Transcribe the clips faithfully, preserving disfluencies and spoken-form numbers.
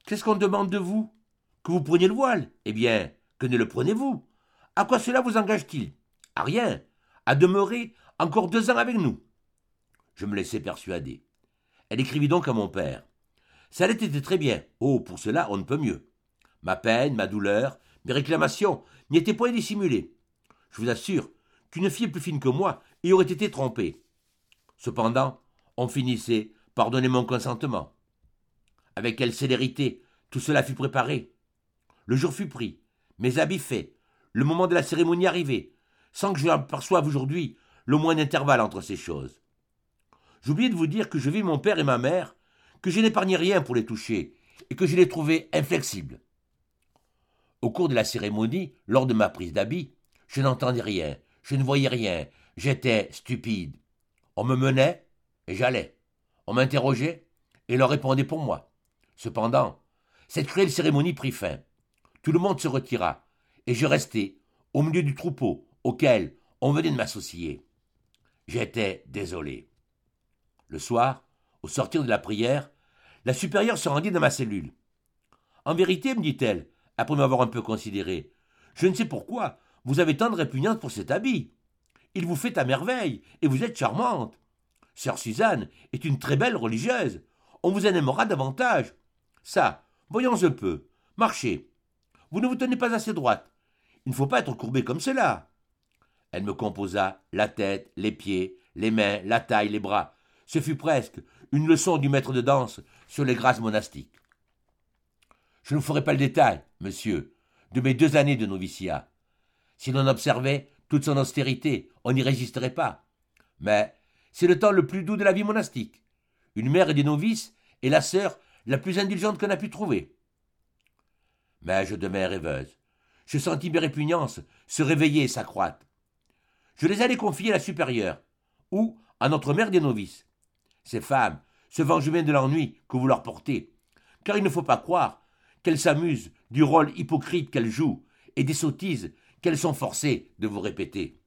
Qu'est-ce qu'on demande de vous? Que vous preniez le voile? Eh bien, que ne le prenez-vous? À quoi cela vous engage-t-il? À rien. À demeurer encore deux ans avec nous. Je me laissai persuader. Elle écrivit donc à mon père. Ça allait été très bien. Oh, pour cela, on ne peut mieux. Ma peine, ma douleur, mes réclamations n'y étaient point dissimulées. Je vous assure qu'une fille plus fine que moi y aurait été trompée. Cependant, on finissait par donner mon consentement. Avec quelle célérité tout cela fut préparé. Le jour fut pris, mes habits faits, le moment de la cérémonie arrivé, sans que je l'aperçoive aujourd'hui le moins d'intervalle entre ces choses. J'oubliais de vous dire que je vis mon père et ma mère, que je n'épargnais rien pour les toucher, et que je les trouvais inflexibles. Au cours de la cérémonie, lors de ma prise d'habit, je n'entendais rien, je ne voyais rien, j'étais stupide. On me menait, et j'allais. On m'interrogeait, et l'on répondait pour moi. Cependant, cette cruelle cérémonie prit fin. Tout le monde se retira, et je restai au milieu du troupeau auquel on venait de m'associer. J'étais désolé. Le soir, au sortir de la prière, la supérieure se rendit dans ma cellule. En vérité, me dit-elle, après m'avoir un peu considéré, je ne sais pourquoi vous avez tant de répugnance pour cet habit. Il vous fait à merveille, et vous êtes charmante. Sœur Suzanne est une très belle religieuse. On vous en aimera davantage. Ça, voyons un peu. Marchez. Vous ne vous tenez pas assez droite. Il ne faut pas être courbée comme cela. Elle me composa la tête, les pieds, les mains, la taille, les bras. Ce fut presque une leçon du maître de danse sur les grâces monastiques. Je ne vous ferai pas le détail, monsieur, de mes deux années de noviciat. Si l'on observait toute son austérité, on n'y résisterait pas. Mais c'est le temps le plus doux de la vie monastique. Une mère et des novices est la sœur la plus indulgente qu'on a pu trouver. Mais je demeure rêveuse. Je sentis mes répugnances se réveiller et s'accroître. Je les allai confier à la supérieure, ou à notre mère des novices. Ces femmes se vengent bien de l'ennui que vous leur portez, car il ne faut pas croire qu'elles s'amusent du rôle hypocrite qu'elles jouent et des sottises qu'elles sont forcées de vous répéter.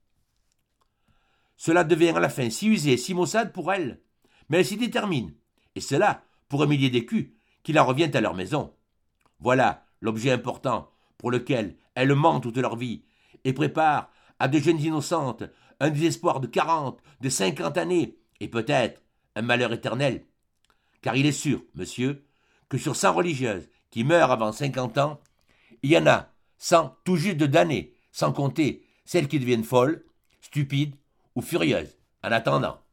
Cela devient à la fin si usé, si maussade pour elles, mais elles s'y déterminent, et cela pour un millier d'écus qui leur revient à leur maison. Voilà l'objet important pour lequel elles mentent toute leur vie et préparent à de jeunes innocentes un désespoir de quarante, de cinquante années, et peut-être un malheur éternel. Car il est sûr, monsieur, que sur cent religieuses qui meurent avant cinquante ans, il y en a cent tout juste de damnées, sans compter celles qui deviennent folles, stupides ou furieuses en attendant.